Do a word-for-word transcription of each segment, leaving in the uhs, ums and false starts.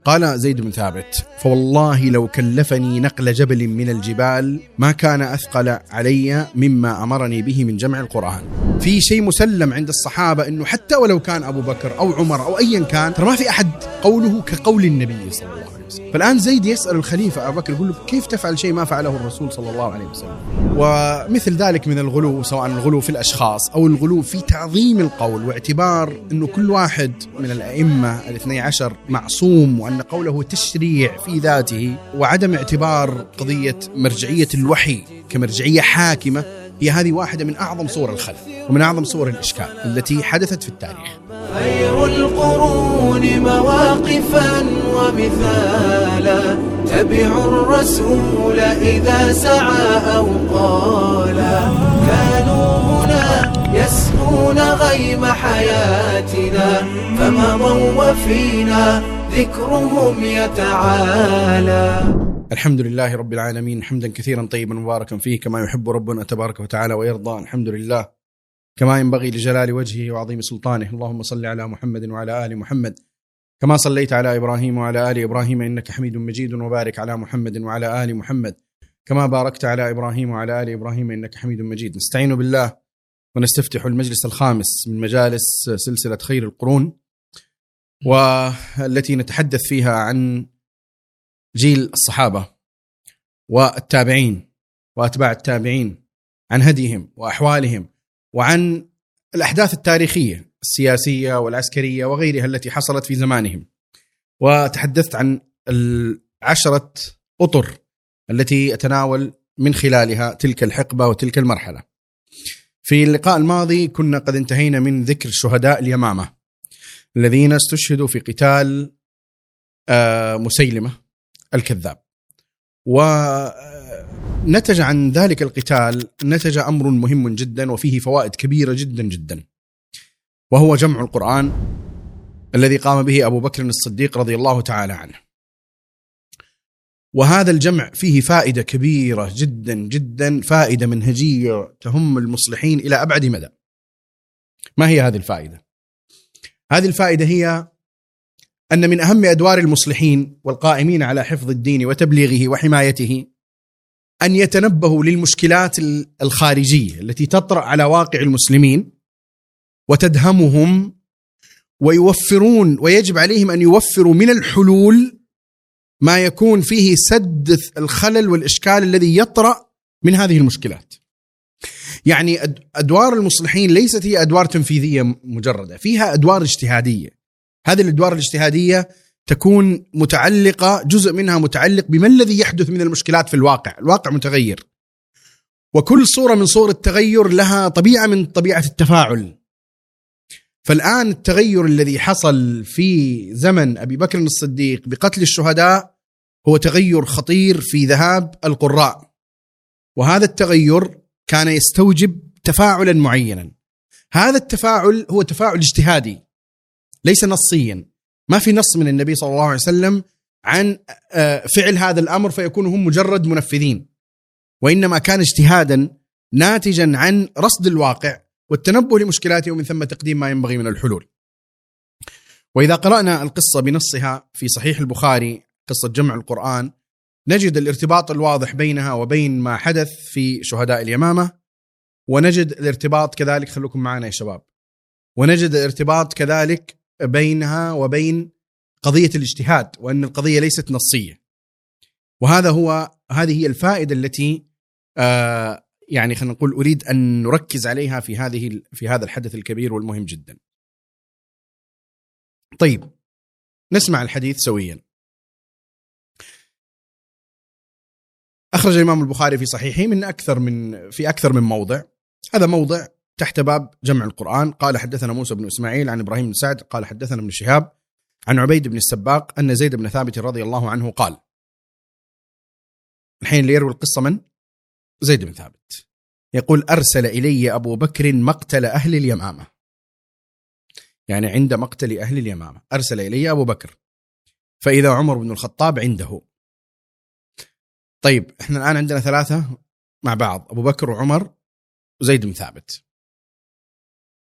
قال زيد بن ثابت: فوالله لو كلفني نقل جبل من الجبال ما كان أثقل علي مما أمرني به من جمع القرآن. في شيء مسلم عند الصحابة أنه حتى ولو كان أبو بكر أو عمر أو أيا كان، ترى ما في أحد قوله كقول النبي صلى الله عليه وسلم. فالآن زيد يسأل الخليفة أبو بكر يقول له: كيف تفعل شيء ما فعله الرسول صلى الله عليه وسلم؟ ومثل ذلك من الغلو، سواء الغلو في الأشخاص أو الغلو في تعظيم القول، واعتبار أنه كل واحد من الأئمة الاثني عشر معصوم وأن قوله تشريع في ذاته، وعدم اعتبار قضية مرجعية الوحي كمرجعية حاكمة، هي هذه واحدة من أعظم صور الخلل ومن أعظم صور الإشكال التي حدثت في التاريخ. خير القرون مواقفا ومثالا، تبعوا الرسول إذا سعى أو قالا، كانوا هنا يسقون غيم حياتنا، فمضوا وفينا ذكرهم يتعالى. الحمد لله رب العالمين، حمدا كثيرا طيبا مباركا فيه كما يحب ربنا تبارك وتعالى ويرضى. الحمد لله كما ينبغي لجلال وجهه وعظيم سلطانه. اللهم صل على محمد وعلى آل محمد كما صليت على إبراهيم وعلى آل إبراهيم إنك حميد مجيد، وبارك على محمد وعلى آل محمد كما باركت على إبراهيم وعلى آل إبراهيم إنك حميد مجيد. نستعين بالله ونستفتح المجلس الخامس من مجالس سلسلة خير القرون، والتي نتحدث فيها عن جيل الصحابة والتابعين وأتباع التابعين، عن هديهم وأحوالهم، وعن الأحداث التاريخية السياسية والعسكرية وغيرها التي حصلت في زمانهم. وتحدثت عن العشرة أطر التي أتناول من خلالها تلك الحقبة وتلك المرحلة. في اللقاء الماضي كنا قد انتهينا من ذكر شهداء اليمامة الذين استشهدوا في قتال مسيلمة الكذاب، ونتج عن ذلك القتال نتج أمر مهم جدا وفيه فوائد كبيرة جدا جدا، وهو جمع القرآن الذي قام به أبو بكر الصديق رضي الله تعالى عنه. وهذا الجمع فيه فائدة كبيرة جدا جدا، فائدة منهجية تهم المصلحين إلى أبعد مدى. ما هي هذه الفائدة؟ هذه الفائدة هي أن من أهم أدوار المصلحين والقائمين على حفظ الدين وتبليغه وحمايته أن يتنبهوا للمشكلات الخارجية التي تطرأ على واقع المسلمين وتدهمهم، ويوفرون ويجب عليهم أن يوفروا من الحلول ما يكون فيه سد الخلل والإشكال الذي يطرأ من هذه المشكلات. يعني أدوار المصلحين ليست هي أدوار تنفيذية مجردة، فيها أدوار اجتهادية. هذه الأدوار الاجتهادية تكون متعلقة، جزء منها متعلق بما الذي يحدث من المشكلات في الواقع. الواقع متغير، وكل صورة من صور التغير لها طبيعة من طبيعة التفاعل. فالآن التغير الذي حصل في زمن أبي بكر الصديق بقتل الشهداء هو تغير خطير في ذهاب القراء، وهذا التغير كان يستوجب تفاعلا معينا. هذا التفاعل هو تفاعل اجتهادي ليس نصيا، ما في نص من النبي صلى الله عليه وسلم عن فعل هذا الأمر فيكون هم مجرد منفذين، وإنما كان اجتهادا ناتجا عن رصد الواقع والتنبه لمشكلاته، ومن ثم تقديم ما ينبغي من الحلول. وإذا قرأنا القصة بنصها في صحيح البخاري، قصة جمع القرآن، نجد الارتباط الواضح بينها وبين ما حدث في شهداء اليمامة، ونجد الارتباط كذلك، خلوكم معنا يا شباب، ونجد الارتباط كذلك بينها وبين قضية الاجتهاد، وأن القضية ليست نصية. وهذا هو هذه هي الفائدة التي آه يعني خلينا نقول أريد أن نركز عليها في هذه في هذا الحدث الكبير والمهم جدا. طيب، نسمع الحديث سويا. أخرج الإمام البخاري في صحيحه من أكثر من في أكثر من موضع. هذا موضع تحت باب جمع القرآن. قال: حدثنا موسى بن إسماعيل عن إبراهيم بن سعد قال حدثنا ابن شهاب عن عبيد بن السباق أن زيد بن ثابت رضي الله عنه قال. الحين اللي يروي القصة من؟ زيد بن ثابت يقول: أرسل إلي أبو بكر مقتل أهل اليمامة. يعني عند مقتل أهل اليمامة أرسل إلي أبو بكر، فإذا عمر بن الخطاب عنده. طيب، إحنا الآن عندنا ثلاثة مع بعض، أبو بكر وعمر وزيد بن ثابت.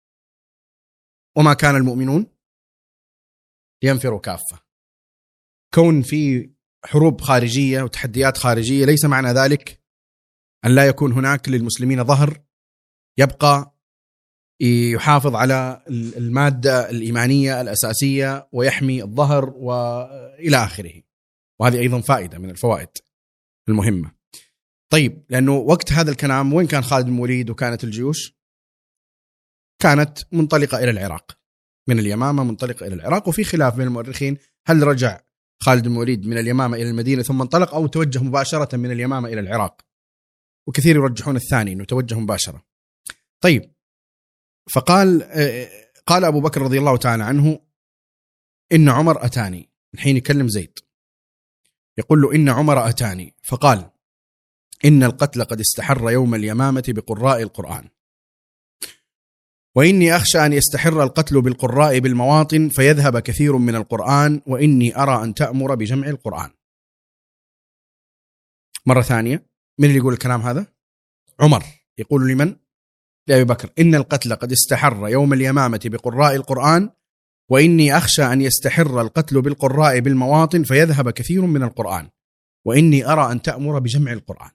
وما كان المؤمنون لينفروا كافة، كون في حروب خارجية وتحديات خارجية ليس معنى ذلك أن لا يكون هناك للمسلمين ظهر يبقى يحافظ على المادة الإيمانية الأساسية ويحمي الظهر وإلى آخره. وهذه أيضا فائدة من الفوائد المهمة. طيب، لأنه وقت هذا الكلام وين كان خالد بن الوليد وكانت الجيوش؟ كانت منطلقة إلى العراق من اليمامة، منطلقة إلى العراق، وفي خلاف بين المؤرخين هل رجع خالد بن الوليد من اليمامة إلى المدينة ثم انطلق أو توجه مباشرة من اليمامة إلى العراق، وكثير يرجحون الثاني أنه توجه مباشرة. طيب، فقال قال أبو بكر رضي الله تعالى عنه إن عمر أتاني، الحين يكلم زيد يقول له إن عمر أتاني فقال إن القتل قد استحر يوم اليمامة بقراء القرآن، وإني أخشى أن يستحر القتل بالقراء بالمواطن فيذهب كثير من القرآن، وإني أرى أن تأمر بجمع القرآن. مرة ثانية، من اللي يقول الكلام هذا؟ عمر يقول لمن؟ لأبي بكر: إن القتل قد استحر يوم اليمامة بقراء القرآن، وإني أخشى أن يستحر القتل بالقراء بالمواطن فيذهب كثير من القرآن، وإني أرى أن تأمر بجمع القرآن.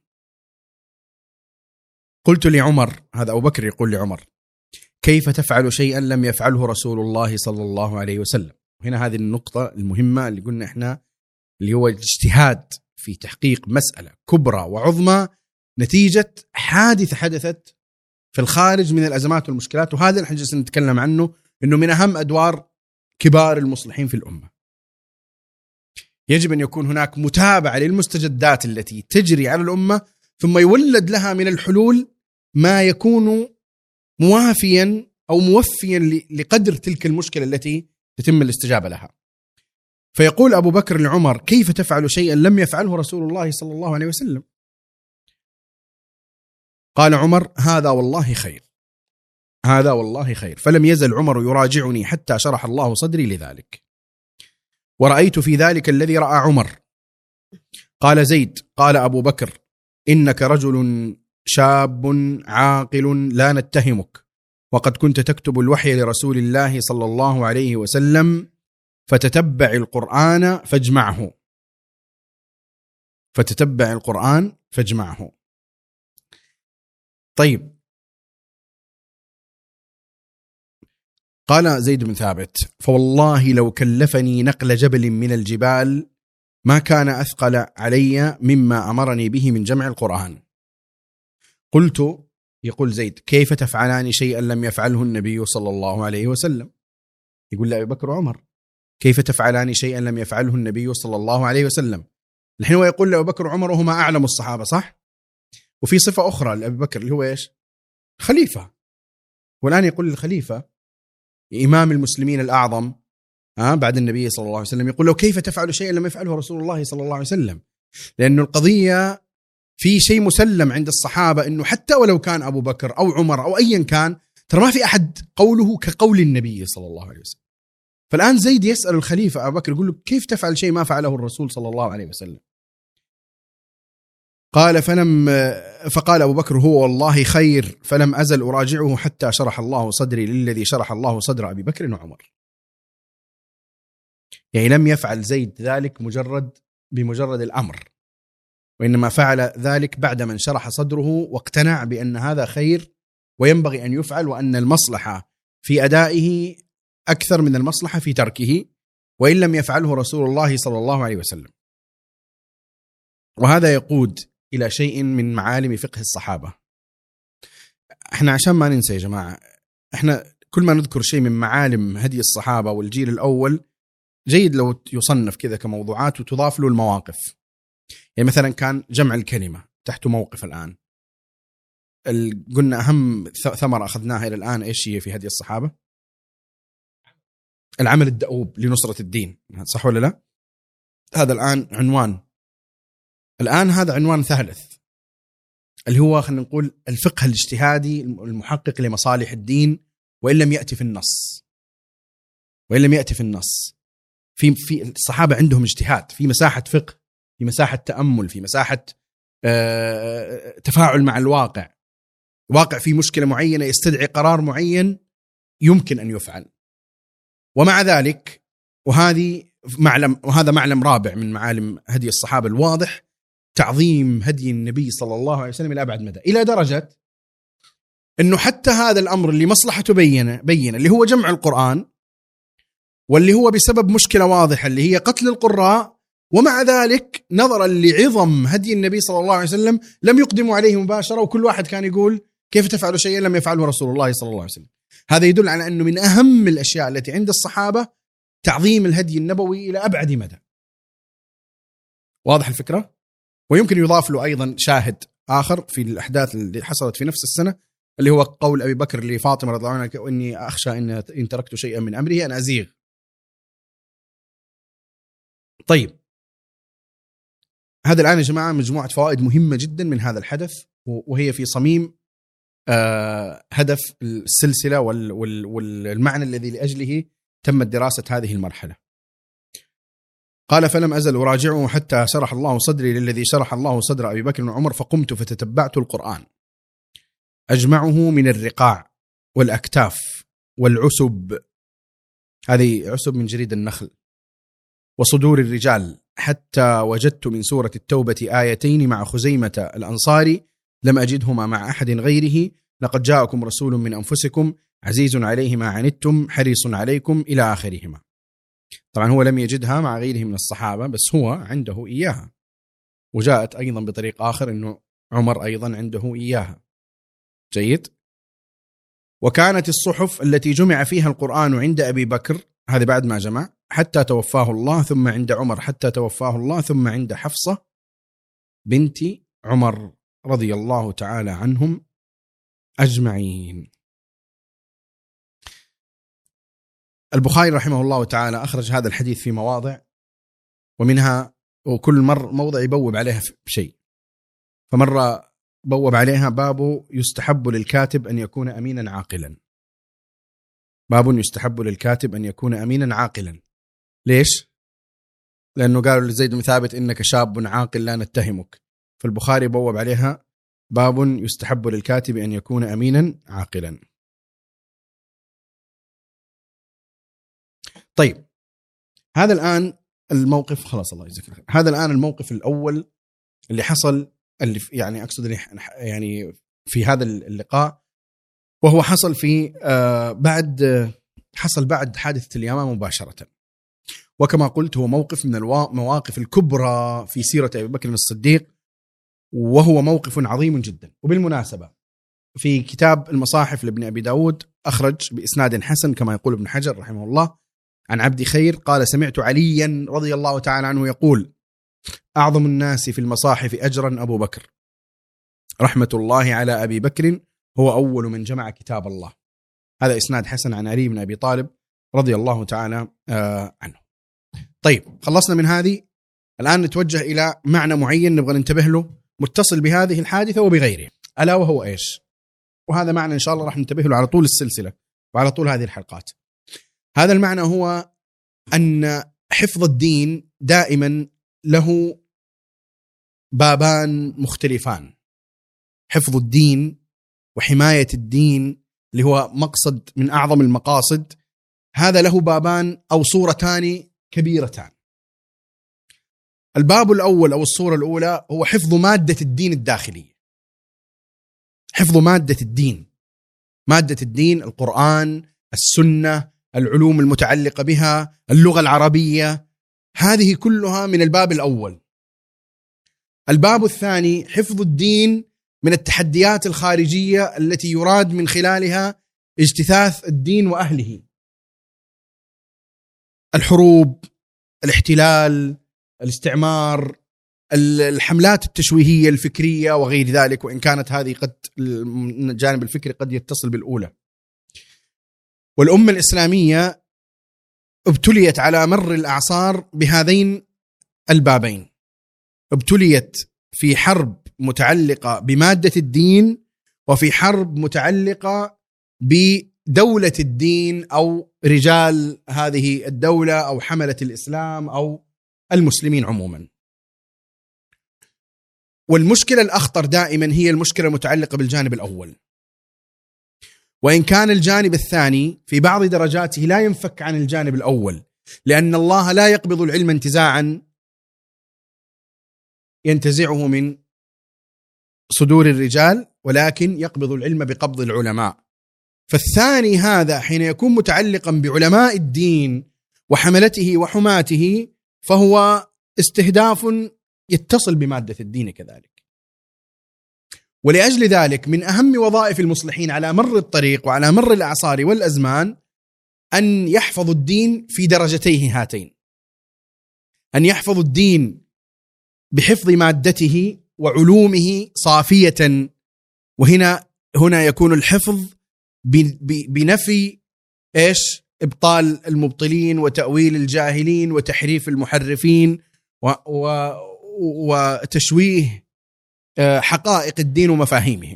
قلت لعمر، هذا أبو بكر يقول لعمر: كيف تفعل شيئا لم يفعله رسول الله صلى الله عليه وسلم؟ هنا هذه النقطة المهمة اللي قلنا إحنا، اللي هو الاجتهاد في تحقيق مسألة كبرى وعظمى نتيجة حادثة حدثت في الخارج من الأزمات والمشكلات. وهذا اللي نحن نتكلم عنه، إنه من أهم أدوار كبار المصلحين في الأمة. يجب أن يكون هناك متابعة للمستجدات التي تجري على الأمة، ثم يولد لها من الحلول ما يكون موافيا أو موفيا لقدر تلك المشكلة التي تتم الاستجابة لها. فيقول أبو بكر لعمر: كيف تفعل شيئا لم يفعله رسول الله صلى الله عليه وسلم؟ قال عمر: هذا والله خير، هذا والله خير. فلم يزل عمر يراجعني حتى شرح الله صدري لذلك، ورأيت في ذلك الذي رأى عمر. قال زيد: قال أبو بكر: إنك رجل شاب عاقل لا نتهمك، وقد كنت تكتب الوحي لرسول الله صلى الله عليه وسلم، فتتبع القرآن فاجمعه، فتتبع القرآن فاجمعه. طيب، قال زيد بن ثابت: فوالله لو كلفني نقل جبل من الجبال ما كان أثقل علي مما أمرني به من جمع القرآن. قلت، يقول زيد: كيف تفعلان شيئا لم يفعله النبي صلى الله عليه وسلم؟ يقول لأبي بكر وعمر: كيف تفعلان شيئا لم يفعله النبي صلى الله عليه وسلم؟ الحين هو يقول لأبي بكر وعمر وهما أعلم الصحابة، صح؟ وفي صفة أخرى لأبي بكر اللي هو إيش؟ خليفة. والآن يقول للخليفة إمام المسلمين الأعظم ها بعد النبي صلى الله عليه وسلم، يقول له: كيف تفعل شيئا لم يفعله رسول الله صلى الله عليه وسلم؟ لأن القضية في شيء مسلم عند الصحابة، إنه حتى ولو كان أبو بكر أو عمر أو أيا كان، ترى ما في أحد قوله كقول النبي صلى الله عليه وسلم. فالآن زيد يسأل الخليفة أبو بكر، يقول له: كيف تفعل شيء ما فعله الرسول صلى الله عليه وسلم؟ قال: فلم فقال أبو بكر: هو والله خير، فلم أزل أراجعه حتى شرح الله صدري للذي شرح الله صدر أبي بكر وعمر. يعني لم يفعل زيد ذلك مجرد بمجرد الأمر، وإنما فعل ذلك بعد من شرح صدره واقتنع بأن هذا خير وينبغي أن يفعل، وأن المصلحة في أدائه أكثر من المصلحة في تركه، وإن لم يفعله رسول الله صلى الله عليه وسلم. وهذا يقود إلى شيء من معالم فقه الصحابة. احنا عشان ما ننسى يا جماعة، احنا كل ما نذكر شيء من معالم هدي الصحابة والجيل الأول جيد لو يصنف كذا كموضوعات وتضاف له المواقف. يعني مثلا كان جمع الكلمة تحت موقف. الآن قلنا أهم ثمرة أخذناها إلى الآن إيش هي في هدي الصحابة؟ العمل الدؤوب لنصرة الدين، صح ولا لا؟ هذا الآن عنوان. الآن هذا عنوان ثالث اللي هو خلينا نقول الفقه الاجتهادي المحقق لمصالح الدين، وإن لم يأتي في النص وإن لم يأتي في النص في في الصحابة عندهم اجتهاد في مساحة فقه، في مساحة تأمل، في مساحة آه تفاعل مع الواقع. واقع في مشكلة معينة يستدعي قرار معين يمكن أن يفعل، ومع ذلك وهذه معلم، وهذا معلم رابع من معالم هدي الصحابة الواضح، تعظيم هدي النبي صلى الله عليه وسلم إلى أبعد مدى، إلى درجة أنه حتى هذا الأمر اللي مصلحته بينة بينة اللي هو جمع القرآن، واللي هو بسبب مشكلة واضحة اللي هي قتل القراء، ومع ذلك نظرا لعظم هدي النبي صلى الله عليه وسلم لم يقدموا عليه مباشرة، وكل واحد كان يقول كيف تفعلوا شيئا لم يفعله رسول الله صلى الله عليه وسلم. هذا يدل على أنه من أهم الأشياء التي عند الصحابة تعظيم الهدي النبوي إلى أبعد مدى. واضح الفكرة؟ ويمكن يضاف له أيضا شاهد آخر في الأحداث اللي حصلت في نفس السنة، اللي هو قول أبي بكر لفاطمة رضي الله عنها وإني أخشى إن تركت شيئا من أمره أن أزيغ. طيب، هذا الآن يا جماعة مجموعة فوائد مهمة جدا من هذا الحدث، وهي في صميم آه هدف السلسلة والمعنى الذي لأجله تمت دراسة هذه المرحلة. قال: فلم أزل أراجعه حتى شرح الله صدري للذي شرح الله صدر أبي بكر وعمر، فقمت فتتبعت القرآن أجمعه من الرقاع والأكتاف والعسب، هذه عسب من جريد النخل، وصدور الرجال، حتى وجدت من سورة التوبة آيتين مع خزيمة الأنصاري لم أجدهما مع أحد غيره: لقد جاءكم رسول من أنفسكم عزيز عليه ما عنتم حريص عليكم، إلى آخرهما. طبعا هو لم يجدها مع غيره من الصحابة، بس هو عنده إياها، وجاءت أيضا بطريق آخر أنه عمر أيضا عنده إياها. جيد. وكانت الصحف التي جمع فيها القرآن عند أبي بكر، هذا بعد ما جمع، حتى توفاه الله، ثم عند عمر حتى توفاه الله، ثم عند حفصة بنت عمر رضي الله تعالى عنهم أجمعين. البخاري رحمه الله تعالى أخرج هذا الحديث في مواضع، ومنها وكل مر موضع يبوب عليها بشيء، فمرة بوب عليها باب يستحب للكاتب أن يكون أمينا عاقلا. باب يستحب للكاتب أن يكون أمينا عاقلا. ليش؟ لأنه قالوا لزيد بن ثابت إنك شاب عاقل لا نتهمك، فالبخاري بوب عليها باب يستحب للكاتب أن يكون أمينا عاقلا. طيب، هذا الآن الموقف، خلاص الله يجزاك خير، هذا الآن الموقف الأول اللي حصل، اللي يعني أقصد يعني في هذا اللقاء، وهو حصل في آه بعد حصل بعد حادثة اليمامة مباشرة. وكما قلت هو موقف من المواقف الكبرى في سيرة أبي بكر الصديق، وهو موقف عظيم جدا. وبالمناسبة في كتاب المصاحف لابن أبي داود أخرج بإسناد حسن كما يقول ابن حجر رحمه الله عن عبد خير قال: سمعت عليا رضي الله تعالى عنه يقول: أعظم الناس في المصاحف أجرا أبو بكر، رحمة الله على أبي بكر، هو أول من جمع كتاب الله. هذا إسناد حسن عن علي بن أبي طالب رضي الله تعالى عنه. طيب، خلصنا من هذه، الآن نتوجه إلى معنى معين نبغى ننتبه له متصل بهذه الحادثة وبغيره، ألا وهو إيش؟ وهذا معنى إن شاء الله راح ننتبه له على طول السلسلة وعلى طول هذه الحلقات. هذا المعنى هو أن حفظ الدين دائما له بابان مختلفان. حفظ الدين وحماية الدين اللي هو مقصد من أعظم المقاصد، هذا له بابان أو صورتان كبيرتان. الباب الأول أو الصورة الأولى هو حفظ مادة الدين الداخلية، حفظ مادة الدين، مادة الدين، القرآن، السنة، العلوم المتعلقة بها، اللغة العربية، هذه كلها من الباب الأول. الباب الثاني حفظ الدين من التحديات الخارجية التي يراد من خلالها اجتثاث الدين وأهله، الحروب، الاحتلال، الاستعمار، الحملات التشويهية الفكرية وغير ذلك، وإن كانت هذه قد الجانب الفكري قد يتصل بالأولى. والأمة الإسلامية ابتليت على مر الأعصار بهذين البابين، ابتليت في حرب متعلقة بمادة الدين، وفي حرب متعلقة بدولة الدين أو رجال هذه الدولة أو حملة الإسلام أو المسلمين عموما. والمشكلة الأخطر دائما هي المشكلة المتعلقة بالجانب الأول، وإن كان الجانب الثاني في بعض درجاته لا ينفك عن الجانب الأول، لأن الله لا يقبض العلم انتزاعا ينتزعه من صدور الرجال، ولكن يقبض العلم بقبض العلماء. فالثاني هذا حين يكون متعلقا بعلماء الدين وحملته وحماته فهو استهداف يتصل بمادة الدين كذلك. ولأجل ذلك من أهم وظائف المصلحين على مر الطريق وعلى مر الأعصار والأزمان أن يحفظوا الدين في درجتيه هاتين، أن يحفظوا الدين بحفظ مادته وعلومه صافية، وهنا هنا يكون الحفظ بنفي إيش؟ إبطال المبطلين وتأويل الجاهلين وتحريف المحرفين وتشويه حقائق الدين ومفاهيمه.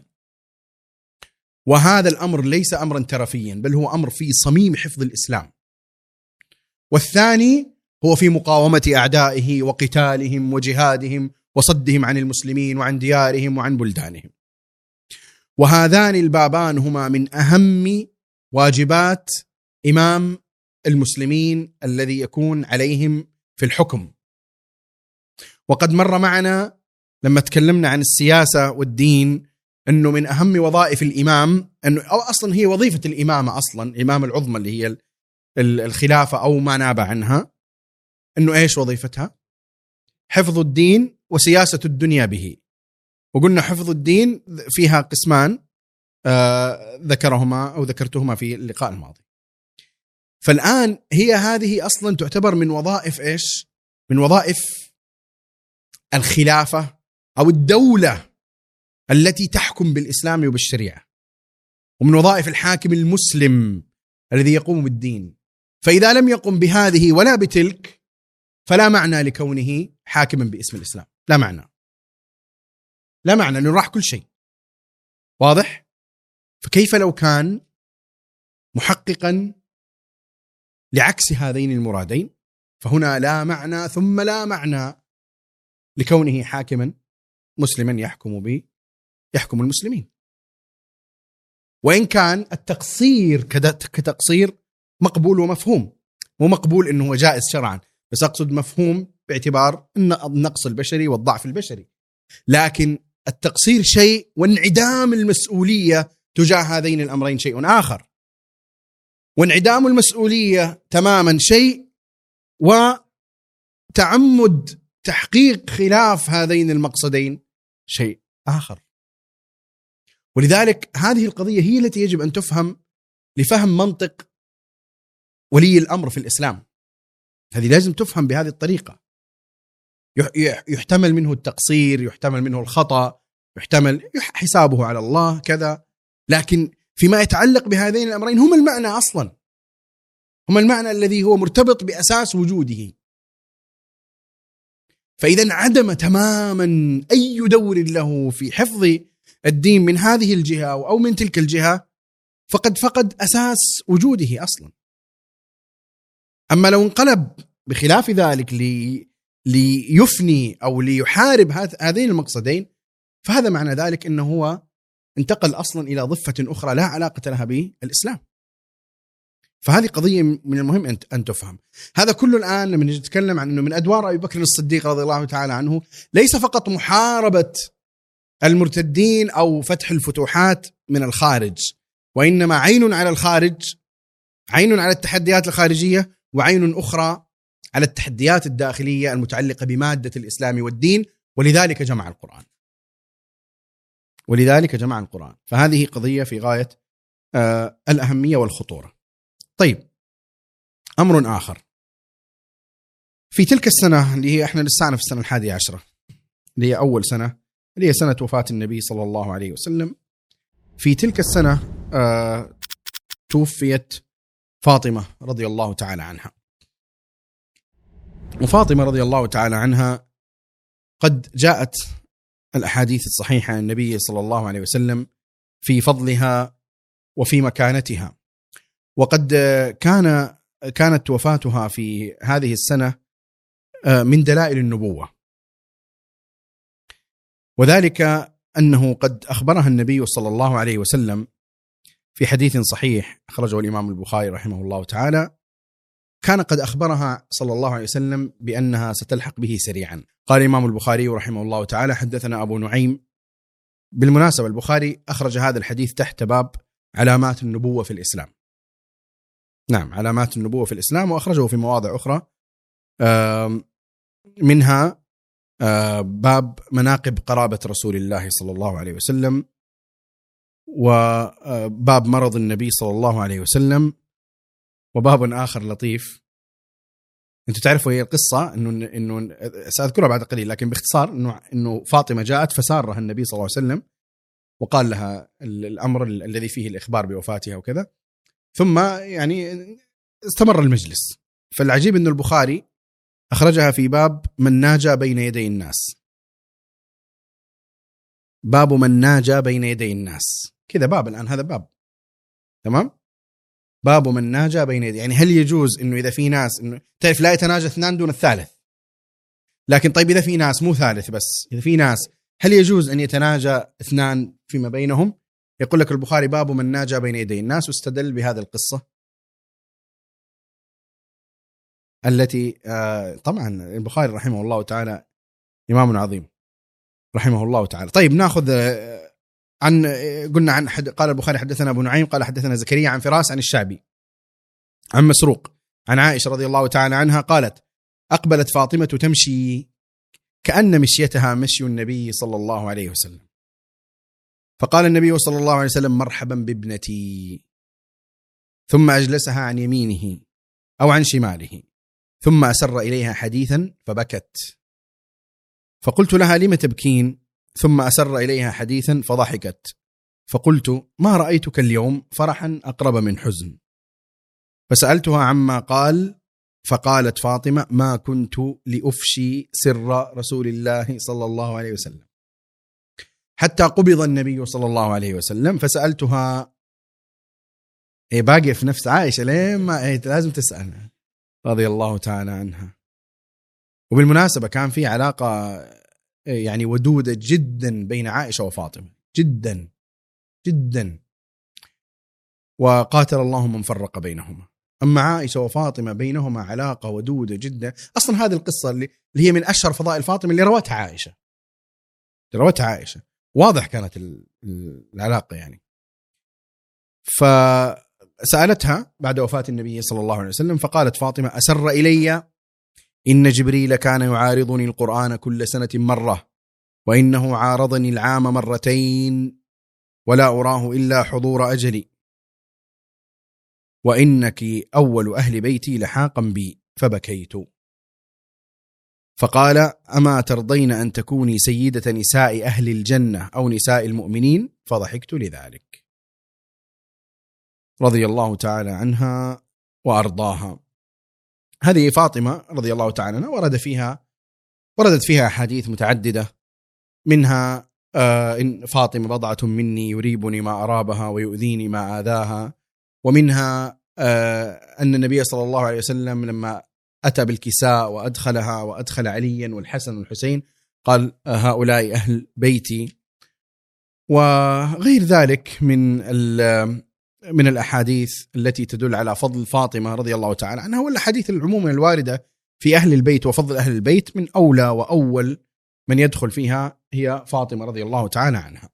وهذا الأمر ليس أمرا ترفيا، بل هو أمر في صميم حفظ الإسلام. والثاني هو في مقاومة أعدائه وقتالهم وجهادهم وصدهم عن المسلمين وعن ديارهم وعن بلدانهم. وهذان البابان هما من أهم واجبات إمام المسلمين الذي يكون عليهم في الحكم. وقد مر معنا لما تكلمنا عن السياسة والدين أنه من أهم وظائف الإمام، أنه أو أصلا هي وظيفة الإمامة أصلا، الإمامة العظمى اللي هي الخلافة أو ما ناب عنها، أنه إيش وظيفتها؟ حفظ الدين وسياسة الدنيا به. وقلنا حفظ الدين فيها قسمان آه ذكرهما أو ذكرتهما في اللقاء الماضي. فالآن هي هذه أصلا تعتبر من وظائف إيش؟ من وظائف الخلافة أو الدولة التي تحكم بالإسلام وبالشريعة، ومن وظائف الحاكم المسلم الذي يقوم بالدين. فإذا لم يقم بهذه ولا بتلك فلا معنى لكونه حاكما باسم الإسلام، لا معنى، لا معنى، لأنه راح كل شيء. واضح؟ فكيف لو كان محققا لعكس هذين المرادين؟ فهنا لا معنى ثم لا معنى لكونه حاكما مسلما يحكم به يحكم المسلمين. وإن كان التقصير كتقصير مقبول ومفهوم، مو مقبول إنه هو جائز شرعا، بس أقصد مفهوم باعتبار النقص البشري والضعف البشري. لكن التقصير شيء، وانعدام المسؤولية تجاه هذين الأمرين شيء آخر. وانعدام المسؤولية تماما شيء، وتعمد تحقيق خلاف هذين المقصدين شيء آخر. ولذلك هذه القضية هي التي يجب أن تفهم لفهم منطق ولي الأمر في الإسلام. هذه لازم تفهم بهذه الطريقة. يحتمل منه التقصير، يحتمل منه الخطأ، يحتمل حسابه على الله كذا، لكن فيما يتعلق بهذين الأمرين هم المعنى أصلا، هم المعنى الذي هو مرتبط بأساس وجوده. فإذا انعدم تماما أي دور له في حفظ الدين من هذه الجهة أو من تلك الجهة فقد فقد أساس وجوده أصلا. أما لو انقلب بخلاف ذلك لي ليفني أو ليحارب هذين المقصدين، فهذا معنى ذلك أنه هو انتقل أصلا إلى ضفة أخرى لا علاقة لها بالإسلام. فهذه قضية من المهم أن تفهم. هذا كله الآن لما نتكلم عن أنه من أدوار أبي بكر الصديق رضي الله تعالى عنه ليس فقط محاربة المرتدين أو فتح الفتوحات من الخارج، وإنما عين على الخارج، عين على التحديات الخارجية، وعين أخرى على التحديات الداخلية المتعلقة بمادة الإسلام والدين. ولذلك جمع القرآن ولذلك جمع القرآن فهذه قضية في غاية آه الأهمية والخطورة. طيب، أمر آخر في تلك السنة اللي هي احنا لسانا في السنة الحادية عشرة، اللي هي أول سنة، اللي هي سنة وفاة النبي صلى الله عليه وسلم. في تلك السنة آه توفيت فاطمة رضي الله تعالى عنها. وفاطمة رضي الله تعالى عنها قد جاءت الأحاديث الصحيحة عن النبي صلى الله عليه وسلم في فضلها وفي مكانتها. وقد كان كانت وفاتها في هذه السنة من دلائل النبوة، وذلك أنه قد أخبرها النبي صلى الله عليه وسلم في حديث صحيح أخرجه الإمام البخاري رحمه الله تعالى كان قد أخبرها صلى الله عليه وسلم بأنها ستلحق به سريعا. قال الإمام البخاري رحمه الله تعالى: حدثنا أبو نعيم. بالمناسبة البخاري أخرج هذا الحديث تحت باب علامات النبوة في الإسلام. نعم، علامات النبوة في الإسلام، وأخرجه في مواضع أخرى، منها باب مناقب قرابة رسول الله صلى الله عليه وسلم، وباب مرض النبي صلى الله عليه وسلم، وباب آخر لطيف. أنتوا تعرفوا هي القصة إنه إنه سأذكرها بعد قليل، لكن باختصار إنه إنه فاطمة جاءت فسارها النبي صلى الله عليه وسلم وقال لها الأمر الذي فيه الإخبار بوفاتها وكذا، ثم يعني استمر المجلس. فالعجيب إنه البخاري أخرجها في باب من ناجى بين يدي الناس، باب من ناجى بين يدي الناس كذا باب الآن، هذا باب تمام، باب من ناجى بين يدي، يعني هل يجوز إنه إذا في ناس إنه تعرف لا يتناجى اثنان دون الثالث، لكن طيب إذا في ناس مو ثالث بس، إذا في ناس هل يجوز أن يتناجى اثنان فيما بينهم؟ يقول لك البخاري باب من ناجى بين يدي الناس، واستدل بهذه القصة التي آه طبعا البخاري رحمه الله تعالى إمام عظيم رحمه الله تعالى. طيب ناخذ آه عن آه قلنا عن حد قال البخاري حدثنا أبو نعيم قال حدثنا زكريا عن فراس عن الشعبي عن مسروق عن عائشة رضي الله تعالى عنها قالت: أقبلت فاطمة تمشي كأن مشيتها مشي النبي صلى الله عليه وسلم، فقال النبي صلى الله عليه وسلم: مرحبا بابنتي، ثم أجلسها عن يمينه أو عن شماله، ثم أسر إليها حديثا فبكت، فقلت لها: لم تبكين؟ ثم أسر إليها حديثا فضحكت، فقلت: ما رأيتك اليوم فرحا أقرب من حزن، فسألتها عما قال، فقالت فاطمة: ما كنت لأفشي سر رسول الله صلى الله عليه وسلم حتى قبض النبي صلى الله عليه وسلم، فسألتها إيه باقي في نفس عائشة ليه ما إيه لازم تسألها رضي الله تعالى عنها. وبالمناسبة كان في علاقة يعني ودودة جدا بين عائشة وفاطمة، جدا جدا، وقاتل الله من فرق بينهما. أما عائشة وفاطمة بينهما علاقة ودودة جدا. أصلا هذه القصة اللي هي من أشهر فضائل فاطمة اللي روتها عائشة، اللي روتها عائشة واضح كانت العلاقة يعني. فسألتها بعد وفاة النبي صلى الله عليه وسلم، فقالت فاطمة: أسر إلي إن جبريل كان يعارضني القرآن كل سنة مرة، وإنه عارضني العام مرتين، ولا أراه إلا حضور أجلي، وإنك أول أهل بيتي لحاقا بي، فبكيت. فقال: أما ترضين أن تكوني سيدة نساء أهل الجنة أو نساء المؤمنين؟ فضحكت لذلك، رضي الله تعالى عنها وأرضاها. هذه فاطمة رضي الله تعالى عنها ورد فيها وردت فيها حديث متعددة، منها آه إن فاطمة بضعة مني يريبني ما أرابها ويؤذيني ما آذاها، ومنها آه أن النبي صلى الله عليه وسلم لما أتى بالكساء وأدخلها وأدخل عليا والحسن والحسين قال: هؤلاء أهل بيتي. وغير ذلك من من الأحاديث التي تدل على فضل فاطمة رضي الله تعالى عنها، والأحاديث العموم الواردة في أهل البيت وفضل أهل البيت، من أولى وأول من يدخل فيها هي فاطمة رضي الله تعالى عنها.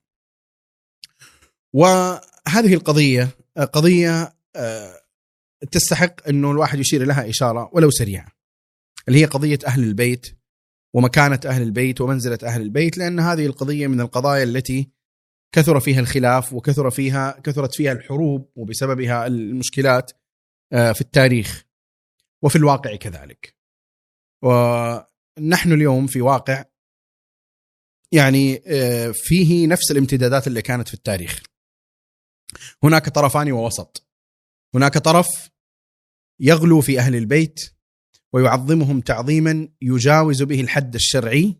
وهذه القضية قضية تستحق أنه الواحد يشير لها إشارة ولو سريعة، اللي هي قضية أهل البيت ومكانة أهل البيت ومنزلة أهل البيت، لأن هذه القضية من القضايا التي كثر فيها الخلاف وكثر فيها كثرت فيها الحروب وبسببها المشكلات في التاريخ وفي الواقع كذلك. ونحن اليوم في واقع يعني فيه نفس الامتدادات اللي كانت في التاريخ. هناك طرفان ووسط، هناك طرف يغلو في أهل البيت ويعظمهم تعظيما يجاوز به الحد الشرعي،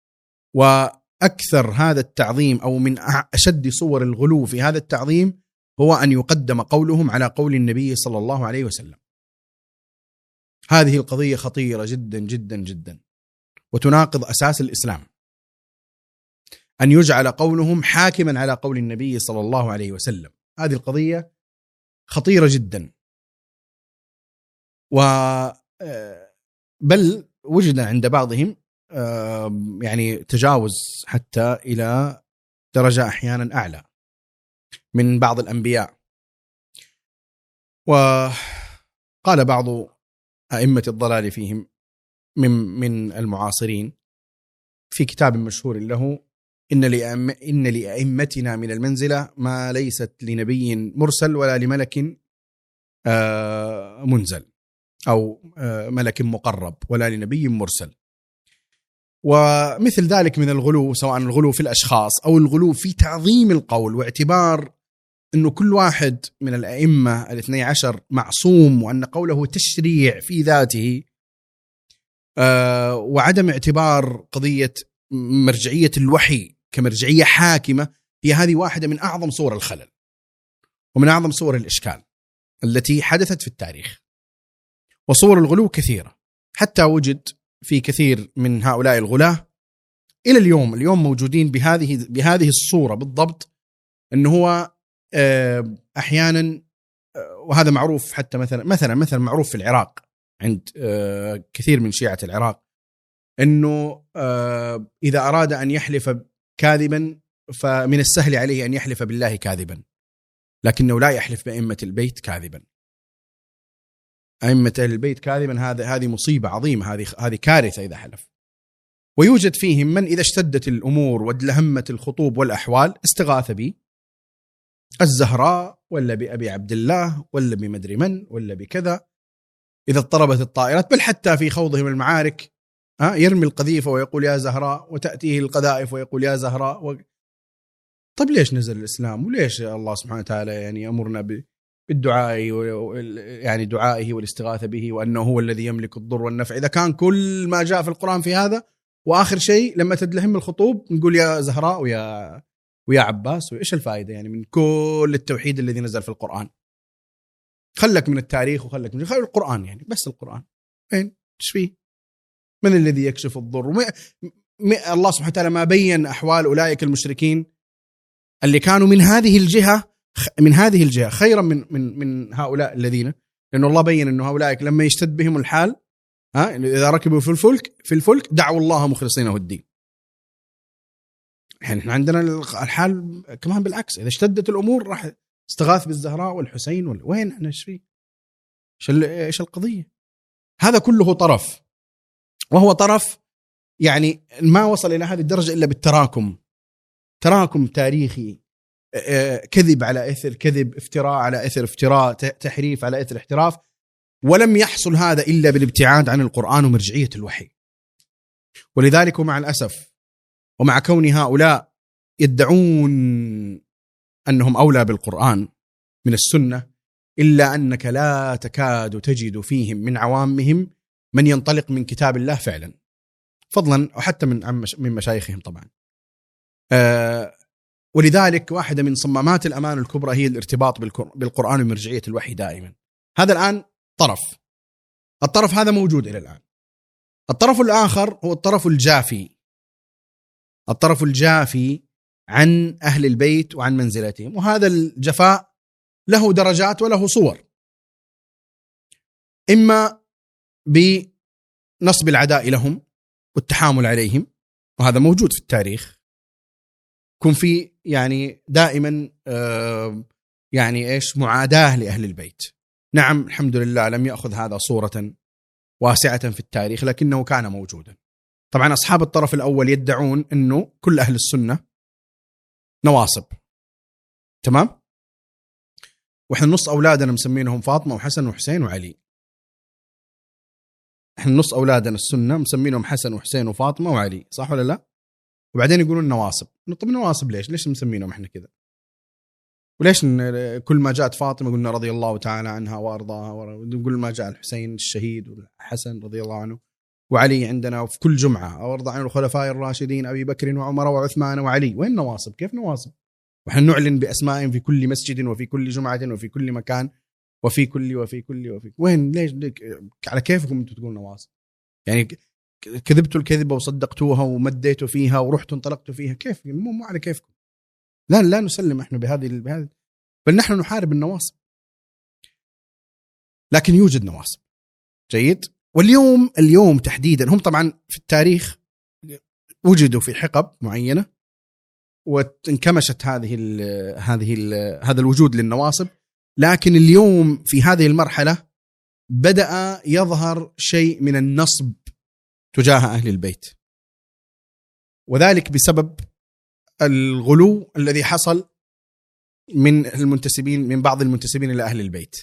وأكثر هذا التعظيم أو من أشد صور الغلو في هذا التعظيم هو أن يقدم قولهم على قول النبي صلى الله عليه وسلم. هذه القضية خطيرة جدا جدا جدا، وتناقض أساس الإسلام، أن يجعل قولهم حاكما على قول النبي صلى الله عليه وسلم. هذه القضية خطيرة جدا. و بل وجد عند بعضهم يعني تجاوز حتى إلى درجة أحيانا أعلى من بعض الأنبياء. وقال بعض أئمة الضلال فيهم من من المعاصرين في كتاب مشهور له: إن لأم إن لأئمتنا من المنزلة ما ليست لنبي مرسل ولا لملك منزل، أو ملك مقرب، ولا لنبي مرسل. ومثل ذلك من الغلو، سواء الغلو في الأشخاص أو الغلو في تعظيم القول، واعتبار أنه كل واحد من الأئمة الاثني عشر معصوم، وأن قوله تشريع في ذاته، وعدم اعتبار قضية مرجعية الوحي كمرجعية حاكمة، هي هذه واحدة من أعظم صور الخلل ومن أعظم صور الإشكال التي حدثت في التاريخ. وصور الغلو كثيرة، حتى وجد في كثير من هؤلاء الغلاة إلى اليوم اليوم موجودين بهذه بهذه الصورة بالضبط، أنه هو أحيانا، وهذا معروف حتى مثلا مثلا مثلا معروف في العراق عند كثير من شيعة العراق، أنه إذا أراد أن يحلف كاذبا فمن السهل عليه أن يحلف بالله كاذبا، لكنه لا يحلف بأئمة البيت كاذبا. أئمة البيت كاذبا، هذا هذه مصيبة عظيمة، هذه هذه كارثة إذا حلف. ويوجد فيهم من إذا اشتدت الأمور وادلهمت الخطوب والأحوال استغاث به الزهراء، ولا بأبي عبد الله، ولا بمدري من، ولا بكذا. إذا اضطربت الطائرات، بل حتى في خوضهم المعارك ها يرمي القذيفة ويقول يا زهراء، وتأتيه القذائف ويقول يا زهراء و... طيب ليش نزل الإسلام؟ وليش الله سبحانه وتعالى يعني أمرنا بالدعاء، يعني دعائه والاستغاثة به، وأنه هو الذي يملك الضر والنفع، إذا كان كل ما جاء في القرآن في هذا، وآخر شيء لما تدلهم الخطوب نقول يا زهراء ويا ويا عباس؟ وإيش الفائدة يعني من كل التوحيد الذي نزل في القرآن؟ خلك من التاريخ وخلك من خلك القرآن، يعني بس القرآن وين ايش فيه؟ من الذي يكشف الضر؟ وما... ما... الله سبحانه وتعالى ما بين أحوال أولئك المشركين اللي كانوا من هذه الجهة من هذه الجهة خيرا من من من هؤلاء الذين، لأنه الله بين أنه هؤلاء لما يشتد بهم الحال ها إذا ركبوا في الفلك في الفلك دعوا الله مخلصين له الدين. يعني احنا عندنا الحال كمان بالعكس، إذا اشتدت الأمور راح استغاث بالزهراء والحسين وال... وين احنا ايش فيه؟ ايش ايش القضية؟ هذا كله طرف، وهو طرف يعني ما وصل إلى هذه الدرجة إلا بالتراكم، تراكم تاريخي، كذب على إثر كذب، افتراء على إثر افتراء، تحريف على إثر احتراف. ولم يحصل هذا إلا بالابتعاد عن القرآن ومرجعية الوحي. ولذلك ومع الأسف، ومع كون هؤلاء يدعون أنهم أولى بالقرآن من السنة، إلا أنك لا تكاد تجد فيهم من عوامهم من ينطلق من كتاب الله فعلا، فضلا وحتى من من مشايخهم طبعا. أه ولذلك واحدة من صمامات الأمان الكبرى هي الارتباط بالقرآن ومرجعية الوحي دائما. هذا الآن طرف، الطرف هذا موجود إلى الآن. الطرف الآخر هو الطرف الجافي، الطرف الجافي عن أهل البيت وعن منزلتهم. وهذا الجفاء له درجات وله صور، إما بنصب العداء لهم والتحامل عليهم، وهذا موجود في التاريخ، كن في يعني دائما آه يعني إيش معاداة لأهل البيت. نعم الحمد لله لم يأخذ هذا صورة واسعة في التاريخ، لكنه كان موجودا. طبعا أصحاب الطرف الأول يدعون أنه كل أهل السنة نواصب، تمام؟ وإحنا نص أولادنا مسمينهم فاطمة وحسن وحسين وعلي. إحنا نص أولادنا السنة مسمينهم حسن وحسين وفاطمة وعلي، صح ولا لا؟ وبعدين يقولون نواصب. طب نواصب ليش؟ ليش مسمينهم إحنا كذا؟ وليش كل ما جاءت فاطمة قلنا رضي الله تعالى عنها وأرضاها، وكل ما جاء الحسين الشهيد والحسن رضي الله عنه، وعلي عندنا وفي كل جمعة وأرضى عن الخلفاء الراشدين أبي بكر وعمر وعثمان وعلي. وين نواصب؟ كيف نواصب؟ وحن نعلن بأسمائهم في كل مسجد وفي كل جمعة وفي كل مكان وفي كل وفي كل وفي وين؟ ليش على كيفكم أنتم تقولون نواصب؟ يعني كذبتوا الكذبة وصدقتوها ومديتوا فيها ورحتوا انطلقتوا فيها، كيف؟ مو مو على كيفكم. لا لا نسلم احنا بهذه بهذه، بل نحن نحارب النواصب. لكن يوجد نواصب جيد. واليوم اليوم تحديدا هم طبعا في التاريخ وجدوا في حقب معينة وانكمشت هذه ال هذه ال هذا الوجود للنواصب، لكن اليوم في هذه المرحلة بدأ يظهر شيء من النصب تجاه أهل البيت، وذلك بسبب الغلو الذي حصل من المنتسبين من بعض المنتسبين إلى أهل البيت.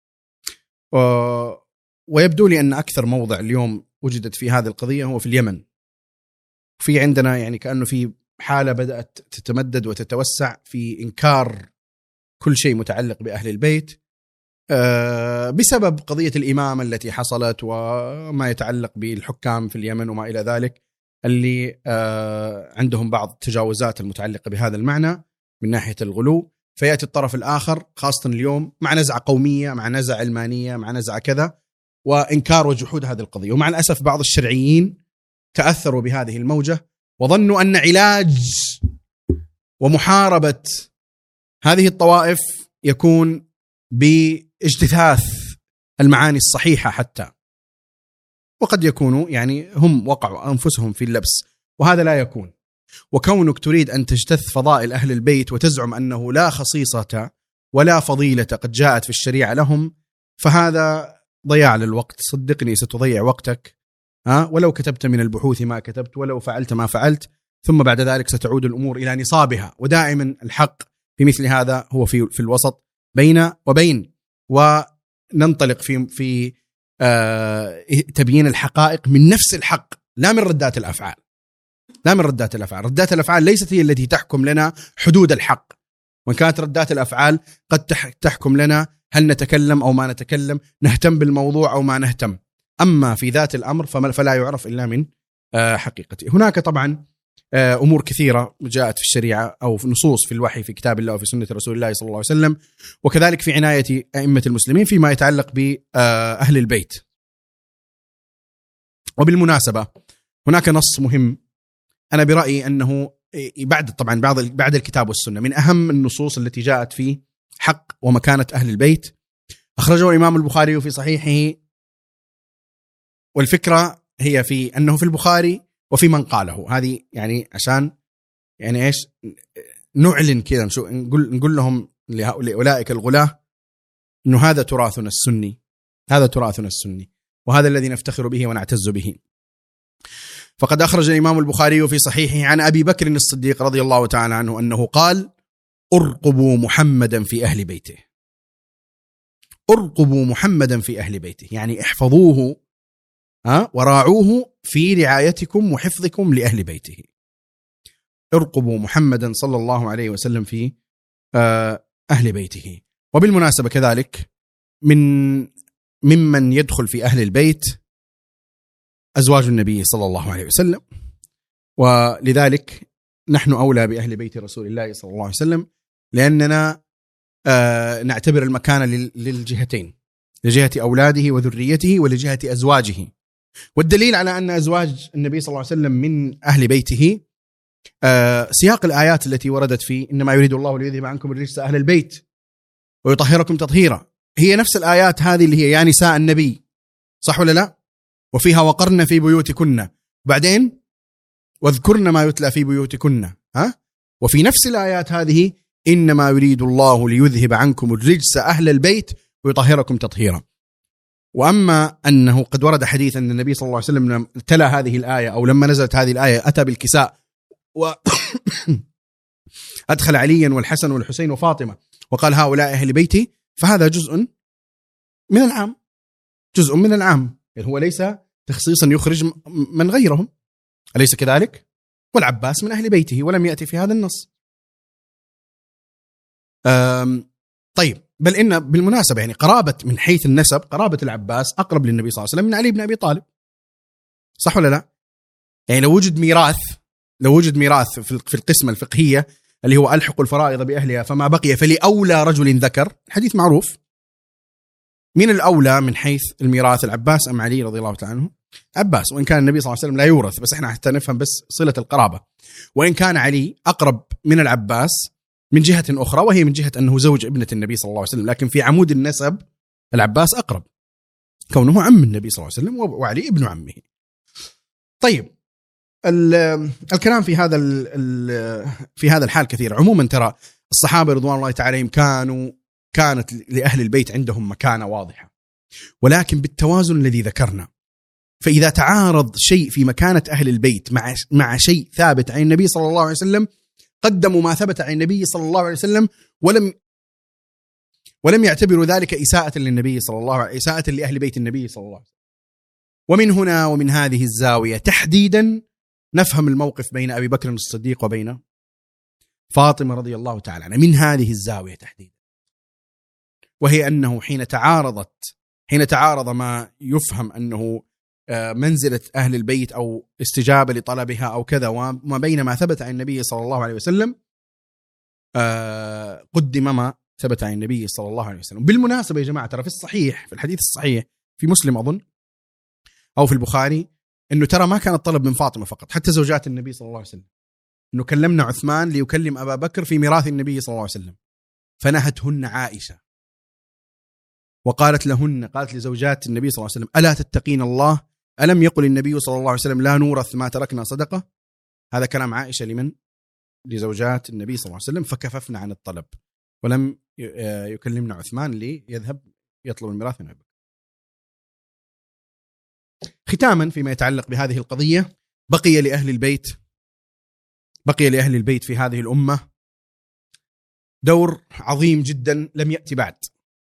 ويبدو لي أن أكثر موضع اليوم وجدت في هذه القضية هو في اليمن. في عندنا يعني كأنه في حالة بدأت تتمدد وتتوسع في إنكار كل شيء متعلق بأهل البيت بسبب قضية الإمامة التي حصلت وما يتعلق بالحكام في اليمن وما إلى ذلك، اللي عندهم بعض التجاوزات المتعلقة بهذا المعنى من ناحية الغلو. فيأتي الطرف الآخر خاصة اليوم مع نزعة قومية، مع نزعة علمانية، مع نزعة كذا، وإنكار وجحود هذه القضية. ومع الأسف بعض الشرعيين تأثروا بهذه الموجة وظنوا أن علاج ومحاربة هذه الطوائف يكون باجتثاث المعاني الصحيحة حتى، وقد يكونوا يعني هم وقعوا أنفسهم في اللبس، وهذا لا يكون. وكونك تريد أن تجتث فضائل أهل البيت وتزعم أنه لا خصيصة ولا فضيلة قد جاءت في الشريعة لهم، فهذا ضياع للوقت. صدقني ستضيع وقتك، ها، ولو كتبت من البحوث ما كتبت، ولو فعلت ما فعلت، ثم بعد ذلك ستعود الأمور إلى نصابها. ودائما الحق في مثل هذا هو في في الوسط بين وبين، وننطلق في في آه تبيين الحقائق من نفس الحق، لا من ردات الأفعال، لا من ردات الأفعال. ردات الأفعال ليست هي التي تحكم لنا حدود الحق، وإن كانت ردات الأفعال قد تحكم لنا هل نتكلم أو ما نتكلم، نهتم بالموضوع أو ما نهتم. أما في ذات الأمر فلا يعرف إلا من حقيقته. هناك طبعا أمور كثيرة جاءت في الشريعة أو في نصوص في الوحي في كتاب الله وفي سنة رسول الله صلى الله عليه وسلم، وكذلك في عناية أئمة المسلمين فيما يتعلق بأهل البيت. وبالمناسبة هناك نص مهم أنا برأيي أنه بعد طبعا بعد بعد الكتاب والسنة من أهم النصوص التي جاءت في حق ومكانة أهل البيت، أخرجه الإمام البخاري في صحيحه. والفكرة هي في أنه في البخاري وفي من قاله، هذه يعني عشان يعني إيش نعلن كذا، نقول نقول لهم لأولئك الغلاة إنه هذا تراثنا السني، هذا تراثنا السني، وهذا الذي نفتخر به ونعتز به. فقد أخرج الإمام البخاري في صحيحه عن أبي بكر الصديق رضي الله تعالى عنه أنه قال: أرقبوا محمدا في أهل بيته. أرقبوا محمدا في أهل بيته يعني احفظوه ها وراعوه في رعايتكم وحفظكم لأهل بيته. ارقبوا محمدا صلى الله عليه وسلم في أهل بيته. وبالمناسبة كذلك من ممن يدخل في أهل البيت أزواج النبي صلى الله عليه وسلم، ولذلك نحن أولى بأهل بيت رسول الله صلى الله عليه وسلم، لأننا نعتبر المكانة للجهتين، لجهة أولاده وذريته ولجهة أزواجه. والدليل على أن أزواج النبي صلى الله عليه وسلم من أهل بيته سياق الآيات التي وردت فيه: إنما يريد الله ليذهب عنكم الرجس أهل البيت ويطهركم تطهيرا. هي نفس الآيات هذه اللي هي يا نساء النبي، صح ولا لا؟ وفيها وقرن في بيوتكن، بعدين واذكرن ما يتلى في بيوتكن، ها؟ وفي نفس الآيات هذه إنما يريد الله ليذهب عنكم الرجس أهل البيت ويطهركم تطهيرا. وأما أنه قد ورد حديث أن النبي صلى الله عليه وسلم لما تلا هذه الآية أو لما نزلت هذه الآية أتى بالكساء وأدخل عليا والحسن والحسين وفاطمة وقال هؤلاء أهل بيتي، فهذا جزء من العام، جزء من العام، يعني هو ليس تخصيصا يخرج من غيرهم، أليس كذلك؟ والعباس من أهل بيته ولم يأتي في هذا النص. طيب، بل إن بالمناسبة يعني قرابة من حيث النسب قرابة العباس أقرب للنبي صلى الله عليه وسلم من علي بن أبي طالب، صح ولا لا؟ يعني لو وجد ميراث لو وجد ميراث في القسمة الفقهية اللي هو ألحق الفرائض بأهلها فما بقي فلأولى رجل ذكر، الحديث معروف. من الأولى من حيث الميراث، العباس أم علي رضي الله تعالى عنه؟ عباس، وإن كان النبي صلى الله عليه وسلم لا يورث، بس إحنا حتى نفهم بس صلة القرابة. وإن كان علي أقرب من العباس من جهة أخرى، وهي من جهة أنه زوج ابنة النبي صلى الله عليه وسلم، لكن في عمود النسب العباس أقرب. كونه عم النبي صلى الله عليه وسلم وعلي ابن عمه. طيب الكلام في هذا في هذا الحال كثير. عموما ترى الصحابة رضوان الله تعالى عليهم كانوا كانت لأهل البيت عندهم مكانة واضحة، ولكن بالتوازن الذي ذكرنا. فإذا تعارض شيء في مكانة أهل البيت مع مع شيء ثابت عن النبي صلى الله عليه وسلم، قدموا ما ثبت عن النبي صلى الله عليه وسلم، ولم ولم يعتبروا ذلك إساءة للنبي صلى الله عليه وسلم، إساءة لأهل بيت النبي صلى الله عليه وسلم. ومن هنا ومن هذه الزاوية تحديدا نفهم الموقف بين أبي بكر الصديق وبين فاطمة رضي الله تعالى عنها، من هذه الزاوية تحديدا، وهي أنه حين تعارضت حين تعارض ما يفهم أنه منزلة أهل البيت أو استجابة لطلبها أو كذا، وما بين ما ثبت عن النبي صلى الله عليه وسلم، قدم ما ثبت عن النبي صلى الله عليه وسلم. بالمناسبة يا جماعة، ترى في الصحيح، في الحديث الصحيح في مسلم أظن أو في البخاري، أنه ترى ما كان الطلب من فاطمة فقط، حتى زوجات النبي صلى الله عليه وسلم، أنه كلمنا عثمان ليكلم أبا بكر في ميراث النبي صلى الله عليه وسلم، فنهتهن عائشة وقالت لهن، قالت لزوجات النبي صلى الله عليه وسلم: ألا تتقين الله؟ ألم يقل النبي صلى الله عليه وسلم لا نورث ما تركنا صدقة؟ هذا كلام عائشة لمن؟ لزوجات النبي صلى الله عليه وسلم. فكففنا عن الطلب ولم يكلمنا عثمان ليذهب يطلب الميراث من أبي بكر. ختاما فيما يتعلق بهذه القضية، بقي لأهل البيت بقي لأهل البيت في هذه الأمة دور عظيم جدا لم يأتي بعد،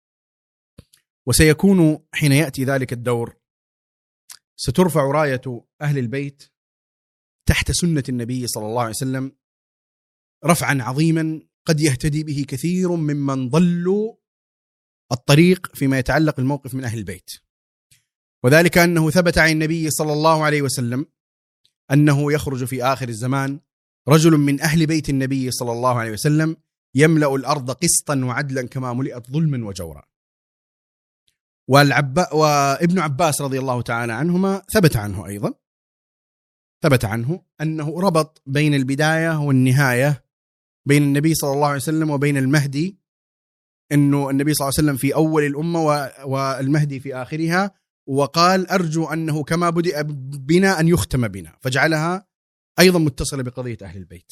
وسيكون حين يأتي ذلك الدور سترفع راية أهل البيت تحت سنة النبي صلى الله عليه وسلم رفعا عظيما قد يهتدي به كثير ممن ضلوا الطريق فيما يتعلق الموقف من أهل البيت. وذلك أنه ثبت عن النبي صلى الله عليه وسلم أنه يخرج في آخر الزمان رجل من أهل بيت النبي صلى الله عليه وسلم يملأ الأرض قسطا وعدلا كما ملئت ظلما وجورا. والعب... وابن عباس رضي الله تعالى عنهما ثبت عنه أيضا ثبت عنه أنه ربط بين البداية والنهاية، بين النبي صلى الله عليه وسلم وبين المهدي، أنه النبي صلى الله عليه وسلم في أول الأمة والمهدي في آخرها، وقال: أرجو أنه كما بدأ بنا أن يختم بنا، فجعلها أيضا متصلة بقضية أهل البيت.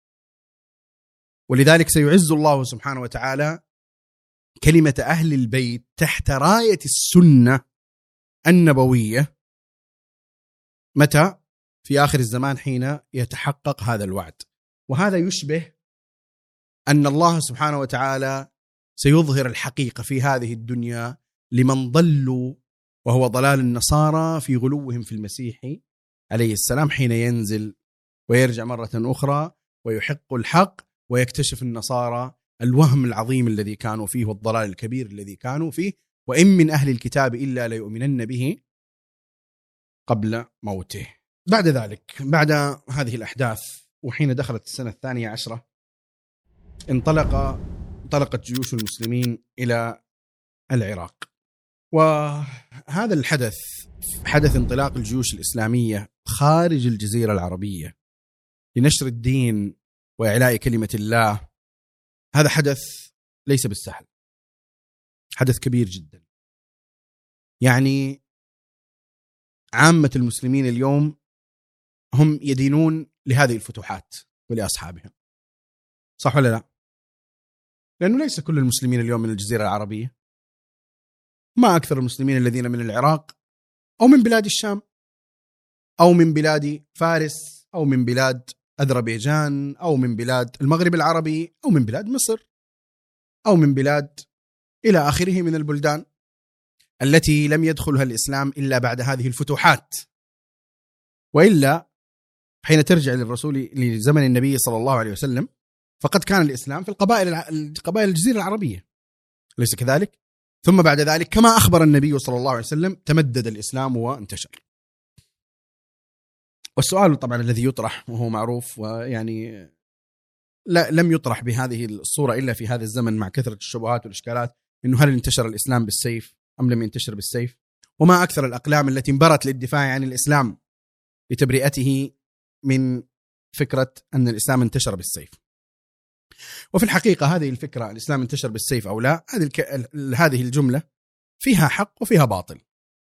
ولذلك سيعز الله سبحانه وتعالى كلمة أهل البيت تحت راية السنة النبوية متى؟ في آخر الزمان حين يتحقق هذا الوعد. وهذا يشبه أن الله سبحانه وتعالى سيظهر الحقيقة في هذه الدنيا لمن ضلوا، وهو ضلال النصارى في غلوهم في المسيح عليه السلام، حين ينزل ويرجع مرة أخرى ويحق الحق ويكتشف النصارى الوهم العظيم الذي كانوا فيه والضلال الكبير الذي كانوا فيه. وإن من أهل الكتاب إلا ليؤمنن به قبل موته. بعد ذلك، بعد هذه الأحداث، وحين دخلت السنة الثانية عشرة، انطلق انطلقت جيوش المسلمين إلى العراق. وهذا الحدث، حدث انطلاق الجيوش الإسلامية خارج الجزيرة العربية لنشر الدين وإعلاء كلمة الله، هذا حدث ليس بالسهل، حدث كبير جدا. يعني عامة المسلمين اليوم هم يدينون لهذه الفتوحات ولأصحابها، صح ولا لا؟ لأنه ليس كل المسلمين اليوم من الجزيرة العربية، ما أكثر المسلمين الذين من العراق أو من بلاد الشام أو من بلاد فارس أو من بلاد أذربيجان أو من بلاد المغرب العربي أو من بلاد مصر أو من بلاد إلى آخره من البلدان التي لم يدخلها الإسلام إلا بعد هذه الفتوحات. وإلا حين ترجع للرسول لزمن النبي صلى الله عليه وسلم فقد كان الإسلام في القبائل القبائل الجزيرة العربية، أليس كذلك؟ ثم بعد ذلك كما أخبر النبي صلى الله عليه وسلم تمدد الإسلام وانتشر. والسؤال طبعا الذي يطرح وهو معروف، ويعني لا لم يطرح بهذه الصورة إلا في هذا الزمن مع كثرة الشبهات والإشكالات، إنه هل انتشر الإسلام بالسيف أم لم ينتشر بالسيف؟ وما أكثر الأقلام التي انبرت للدفاع عن الإسلام لتبرئته من فكرة أن الإسلام انتشر بالسيف. وفي الحقيقة هذه الفكرة، الإسلام انتشر بالسيف أو لا، هذه الك... هذه الجملة فيها حق وفيها باطل.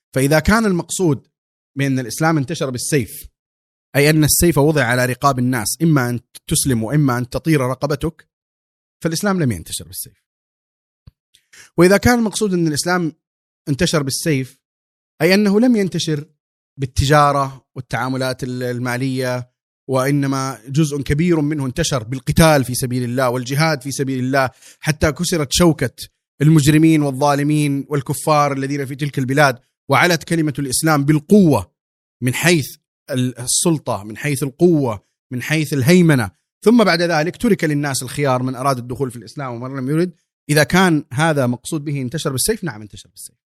فإذا كان المقصود بأن الإسلام انتشر بالسيف، أي أن السيف وضع على رقاب الناس، إما أن تسلم وإما أن تطير رقبتك، فالإسلام لم ينتشر بالسيف. وإذا كان المقصود أن الإسلام انتشر بالسيف، أي أنه لم ينتشر بالتجارة والتعاملات المالية، وإنما جزء كبير منه انتشر بالقتال في سبيل الله والجهاد في سبيل الله، حتى كسرت شوكة المجرمين والظالمين والكفار الذين في تلك البلاد، وعلت كلمة الإسلام بالقوة من حيث السلطة، من حيث القوة، من حيث الهيمنة. ثم بعد ذلك ترك للناس الخيار، من أراد الدخول في الإسلام ومن لم يرد. إذا كان هذا مقصود به انتشر بالسيف، نعم انتشر بالسيف.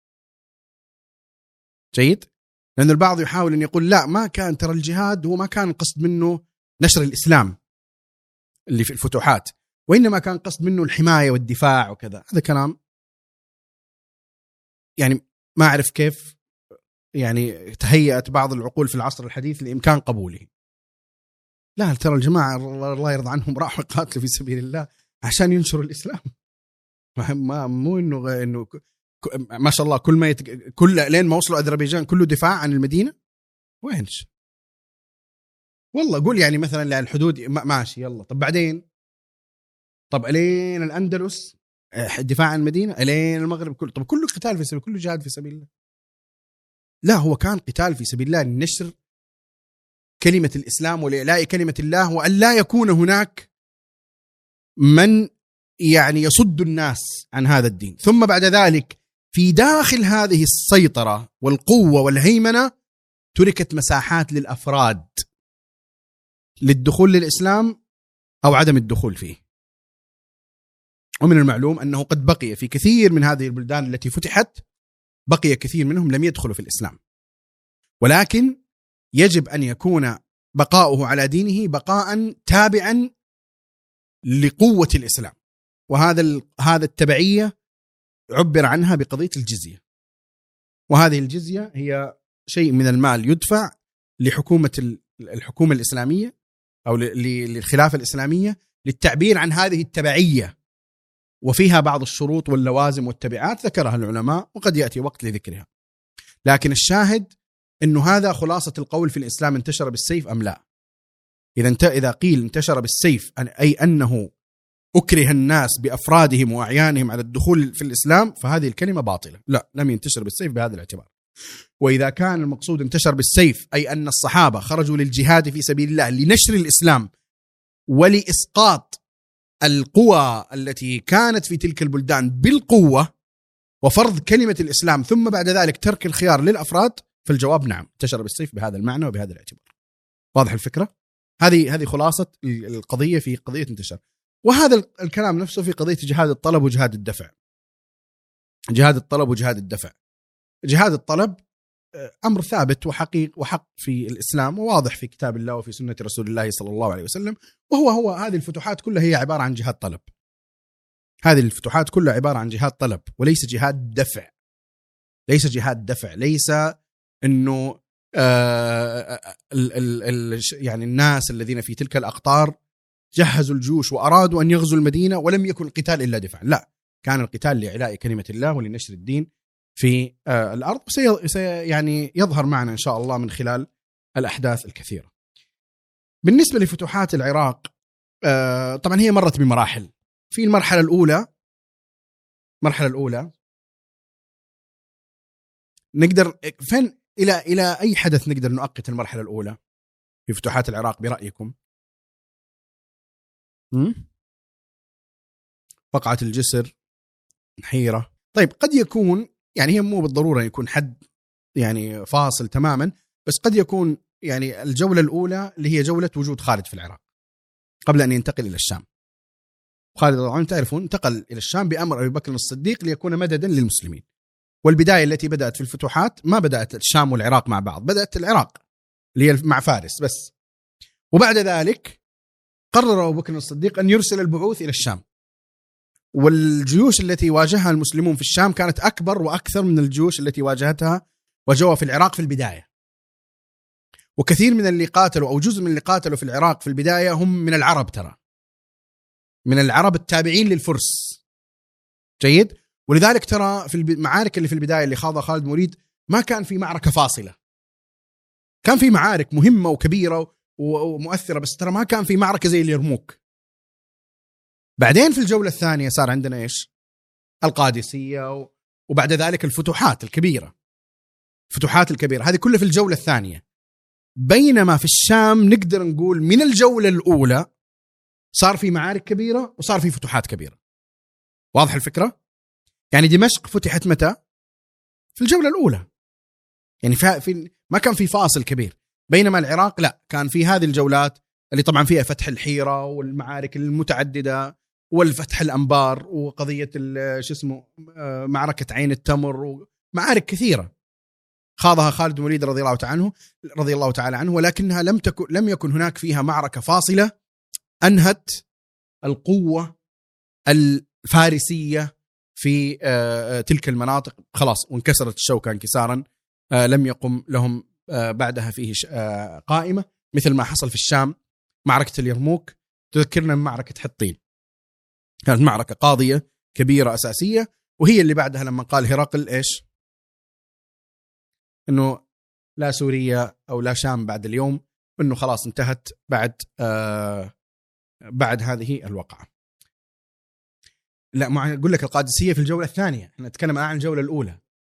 جيد؟ لأن البعض يحاول أن يقول لا، ما كان، ترى الجهاد هو ما كان القصد منه نشر الإسلام اللي في الفتوحات، وإنما كان قصد منه الحماية والدفاع وكذا. هذا كلام يعني ما أعرف كيف يعني تهيأت بعض العقول في العصر الحديث لإمكان قبوله. لا، ترى الجماعة الله يرضى عنهم راحوا يقاتلوا في سبيل الله عشان ينشروا الإسلام. ما مو إنه إنه ما شاء الله كل ما يت... كل لين ما وصلوا أذربيجان كله دفاع عن المدينة. وينش والله قول يعني مثلا للحدود ماشي يلا، طب بعدين طب ألين الأندلس دفاع عن المدينة، ألين المغرب كله، طب كله قتال في سبيل، كله جهاد في سبيل الله. لا، هو كان قتال في سبيل الله لنشر كلمة الإسلام ولإعلاء كلمة الله، وأن لا يكون هناك من يعني يصد الناس عن هذا الدين. ثم بعد ذلك في داخل هذه السيطرة والقوة والهيمنة تركت مساحات للأفراد للدخول للإسلام أو عدم الدخول فيه. ومن المعلوم أنه قد بقي في كثير من هذه البلدان التي فتحت، بقي كثير منهم لم يدخلوا في الإسلام، ولكن يجب أن يكون بقاؤه على دينه بقاء تابعا لقوة الإسلام. وهذا هذا التبعية عبر عنها بقضية الجزية، وهذه الجزية هي شيء من المال يدفع لحكومة الحكومة الإسلامية أو للخلافة الإسلامية للتعبير عن هذه التبعية، وفيها بعض الشروط واللوازم والتبعات ذكرها العلماء، وقد يأتي وقت لذكرها. لكن الشاهد أنه هذا خلاصة القول في الإسلام انتشر بالسيف أم لا. إذا انت إذا قيل انتشر بالسيف أي أنه أكره الناس بأفرادهم وأعيانهم على الدخول في الإسلام، فهذه الكلمة باطلة. لا، لم ينتشر بالسيف بهذا الاعتبار. وإذا كان المقصود انتشر بالسيف أي أن الصحابة خرجوا للجهاد في سبيل الله لنشر الإسلام ولإسقاط القوى التي كانت في تلك البلدان بالقوة وفرض كلمة الإسلام، ثم بعد ذلك ترك الخيار للأفراد، فالجواب نعم، انتشر بالسيف بهذا المعنى وبهذا الاعتبار. واضح الفكرة؟ هذه هذه خلاصة القضية في قضية انتشار. وهذا الكلام نفسه في قضية جهاد الطلب وجهاد الدفع. جهاد الطلب وجهاد الدفع. جهاد الطلب أمر ثابت وحقيق وحق في الإسلام، وواضح في كتاب الله وفي سنة رسول الله صلى الله عليه وسلم. وهو هو هذه الفتوحات كلها هي عبارة عن جهاد طلب. هذه الفتوحات كلها عبارة عن جهاد طلب وليس جهاد دفع. ليس جهاد دفع. ليس إنه آه ال ال ال يعني الناس الذين في تلك الأقطار جهزوا الجيوش وأرادوا أن يغزوا المدينة ولم يكن القتال إلا دفع. لا، كان القتال لإعلاء كلمة الله ولنشر الدين في آه الأرض. سي يعني يظهر معنا إن شاء الله من خلال الأحداث الكثيرة. بالنسبة لفتوحات العراق آه طبعا هي مرت بمراحل. في المرحلة الأولى المرحلة الأولى نقدر فين إلى إلى أي حدث نقدر نؤقت المرحلة الأولى في فتوحات العراق برأيكم؟ وقعة الجسر، حيرة. طيب قد يكون يعني هي مو بالضرورة يكون حد يعني فاصل تماما، بس قد يكون يعني الجولة الأولى اللي هي جولة وجود خالد في العراق قبل أن ينتقل إلى الشام. خالد طبعا تعرفون انتقل إلى الشام بأمر أبي بكر الصديق ليكون مددا للمسلمين. والبداية التي بدأت في الفتوحات ما بدأت الشام والعراق مع بعض، بدأت العراق اللي هي مع فارس بس. وبعد ذلك قرر أبو بكر الصديق أن يرسل البعوث إلى الشام، والجيوش التي واجهها المسلمون في الشام كانت أكبر وأكثر من الجيوش التي واجهتها واجهوها في العراق في البداية. وكثير من اللي قاتلوا أو جزء من اللي قاتلوا في العراق في البداية هم من العرب، ترى من العرب التابعين للفرس. جيد. ولذلك ترى في المعارك اللي في البداية اللي خاضها خالد مريد ما كان في معركة فاصلة. كان في معارك مهمة وكبيرة ومؤثرة، بس ترى ما كان في معركة زي اليرموك. بعدين في الجولة الثانية صار عندنا إيش؟ القادسية، وبعد ذلك الفتوحات الكبيرة. الفتوحات الكبيرة هذه كلها في الجولة الثانية. بينما في الشام نقدر نقول من الجولة الأولى صار في معارك كبيرة وصار في فتوحات كبيرة. واضح الفكرة؟ يعني دمشق فتحت متى؟ في الجولة الأولى. يعني في ما كان في فاصل كبير. بينما العراق لا، كان في هذه الجولات اللي طبعا فيها فتح الحيرة والمعارك المتعددة والفتح الأنبار وقضية شو اسمه معركة عين التمر ومعارك كثيرة خاضها خالد بن الوليد رضي الله تعالى عنه رضي الله تعالى عنه ولكنها لم تكن لم يكن هناك فيها معركة فاصلة أنهت القوة الفارسية في تلك المناطق. خلاص وانكسرت الشوكة انكسارا لم يقم لهم بعدها فيه قائمة، مثل ما حصل في الشام معركة اليرموك. تذكرنا من معركة حطين، كانت معركة قاضية كبيرة أساسية، وهي اللي بعدها لما قال هرقل إيش؟ إنه لا سوريا أو لا شام بعد اليوم، إنه خلاص انتهت بعد آه بعد هذه الوقعة. لا ما أقول لك القادسية في الجولة الثانية، احنا نتكلم عن الجولة الأولى.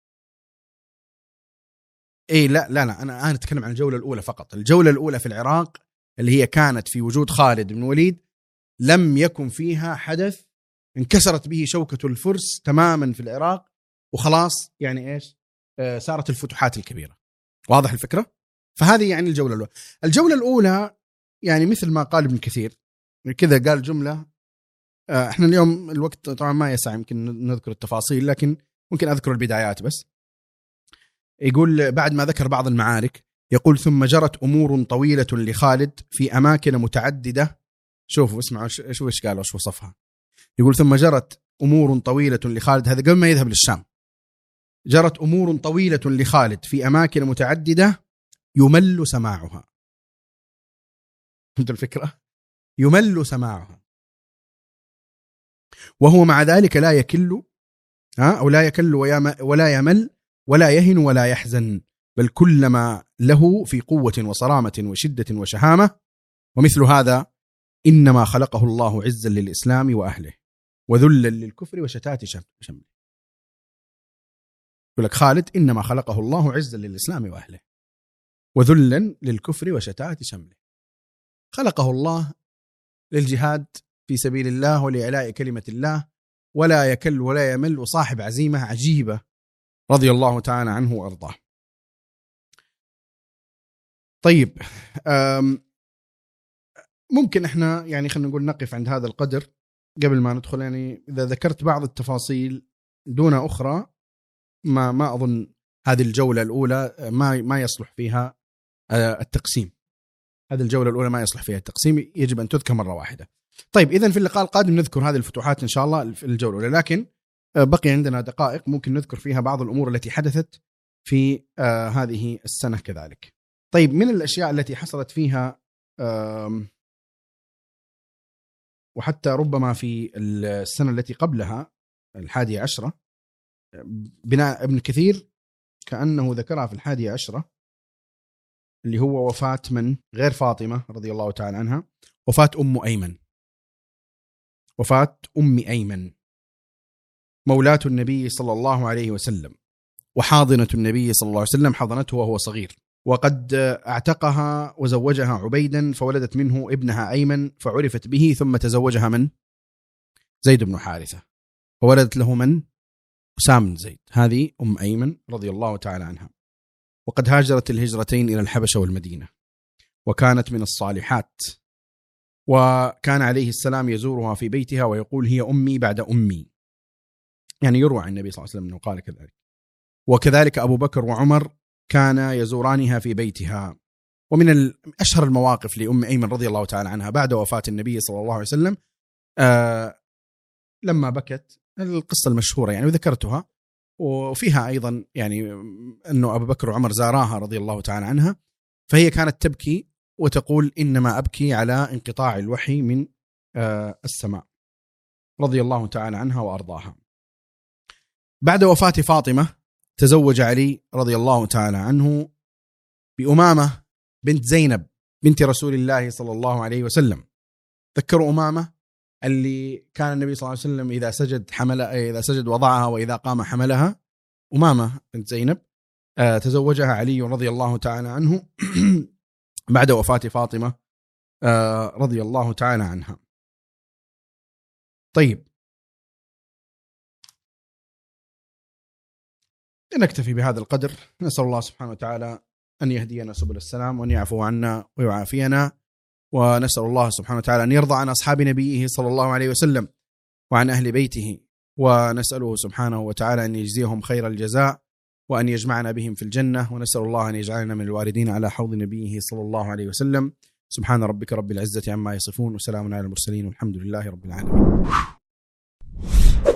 إيه لا لا لا أنا أنا أتكلم عن الجولة الأولى فقط. الجولة الأولى في العراق اللي هي كانت في وجود خالد بن الوليد لم يكن فيها حدث انكسرت به شوكة الفرس تماما في العراق، وخلاص يعني إيش آه صارت الفتوحات الكبيرة. واضح الفكرة؟ فهذه يعني الجولة الأولى. الجولة الأولى يعني مثل ما قال ابن كثير كذا، قال جملة آه احنا اليوم الوقت طبعا ما يسع يمكن نذكر التفاصيل، لكن ممكن أذكر البدايات بس. يقول بعد ما ذكر بعض المعارك يقول ثم جرت أمور طويلة لخالد في أماكن متعددة. شوفوا اسمعوا شو ايش قالوا ايش وصفها. يقول ثم جرت أمور طويلة لخالد، هذا قبل ما يذهب للشام. جرت أمور طويلة لخالد في أماكن متعددة يمل سماعها. فهمت الفكرة؟ يمل سماعها، وهو مع ذلك لا يكل ها أو لا يكل ولا يمل ولا يهن ولا يحزن، بل كلما له في قوة وصرامة وشدة وشهامة. ومثل هذا إنما خلقه الله عزا للإسلام وأهله وذلا للكفر وشتات شمله. يقول لك خالد إنما خلقه الله عزا للإسلام وأهله وذلا للكفر وشتات شمله. خلقه الله للجهاد في سبيل الله ولإعلاء كلمة الله، ولا يكل ولا يمل، وصاحب عزيمة عجيبة رضي الله تعالى عنه وأرضاه. طيب ممكن احنا يعني خلينا نقول نقف عند هذا القدر قبل ما ندخل. يعني إذا ذكرت بعض التفاصيل دون أخرى ما ما أظن هذه الجولة الأولى ما ما يصلح فيها التقسيم. هذه الجولة الأولى ما يصلح فيها التقسيم، يجب أن تذكر مرة واحدة. طيب إذن في اللقاء القادم نذكر هذه الفتوحات إن شاء الله في الجولة الأولى، لكن بقي عندنا دقائق ممكن نذكر فيها بعض الأمور التي حدثت في آه هذه السنة كذلك. طيب من الأشياء التي حصلت فيها وحتى ربما في السنة التي قبلها الحادية عشرة، بناء ابن كثير كأنه ذكرها في الحادية عشرة، اللي هو وفاة من غير فاطمة رضي الله تعالى عنها، وفاة أم أيمن. وفاة أم أيمن مولاة النبي صلى الله عليه وسلم وحاضنة النبي صلى الله عليه وسلم، حضنته وهو صغير، وقد اعتقها وزوجها عبيدا فولدت منه ابنها أيمن فعرفت به، ثم تزوجها من زيد بن حارثة فولدت له من أسامة بن زيد. هذه أم أيمن رضي الله تعالى عنها. وقد هاجرت الهجرتين إلى الحبشة والمدينة، وكانت من الصالحات، وكان عليه السلام يزورها في بيتها ويقول هي أمي بعد أمي، يعني يروى عن النبي صلى الله عليه وسلم أنه قال كذلك. وكذلك أبو بكر وعمر كان يزورانها في بيتها. ومن أشهر المواقف لأم أيمن رضي الله تعالى عنها بعد وفاة النبي صلى الله عليه وسلم آه لما بكت، القصة المشهورة يعني وذكرتها، وفيها أيضا يعني أنه أبو بكر وعمر زاراها رضي الله تعالى عنها، فهي كانت تبكي وتقول إنما أبكي على انقطاع الوحي من آه السماء رضي الله تعالى عنها وأرضاها. بعد وفاة فاطمة تزوج علي رضي الله تعالى عنه بأمامة بنت زينب بنت رسول الله صلى الله عليه وسلم. تذكروا أمامة اللي كان النبي صلى الله عليه وسلم إذا سجد حملها، إذا سجد وضعها، وإذا قام حملها. أمامة بنت زينب تزوجها علي رضي الله تعالى عنه بعد وفاة فاطمة رضي الله تعالى عنها. طيب، نكتفي بهذا القدر. نسأل الله سبحانه وتعالى أن يهدينا سبل السلام وأن يعفو عنا ويعافينا، ونسأل الله سبحانه وتعالى أن يرضى عن أصحاب نبيه صلى الله عليه وسلم وعن أهل بيته، ونسأله سبحانه وتعالى أن يجزيهم خير الجزاء وأن يجمعنا بهم في الجنة، ونسأل الله أن يجعلنا من الواردين على حوض نبيه صلى الله عليه وسلم. سبحان ربك رب العزة عما يصفون، وسلام على المرسلين، والحمد لله رب العالمين.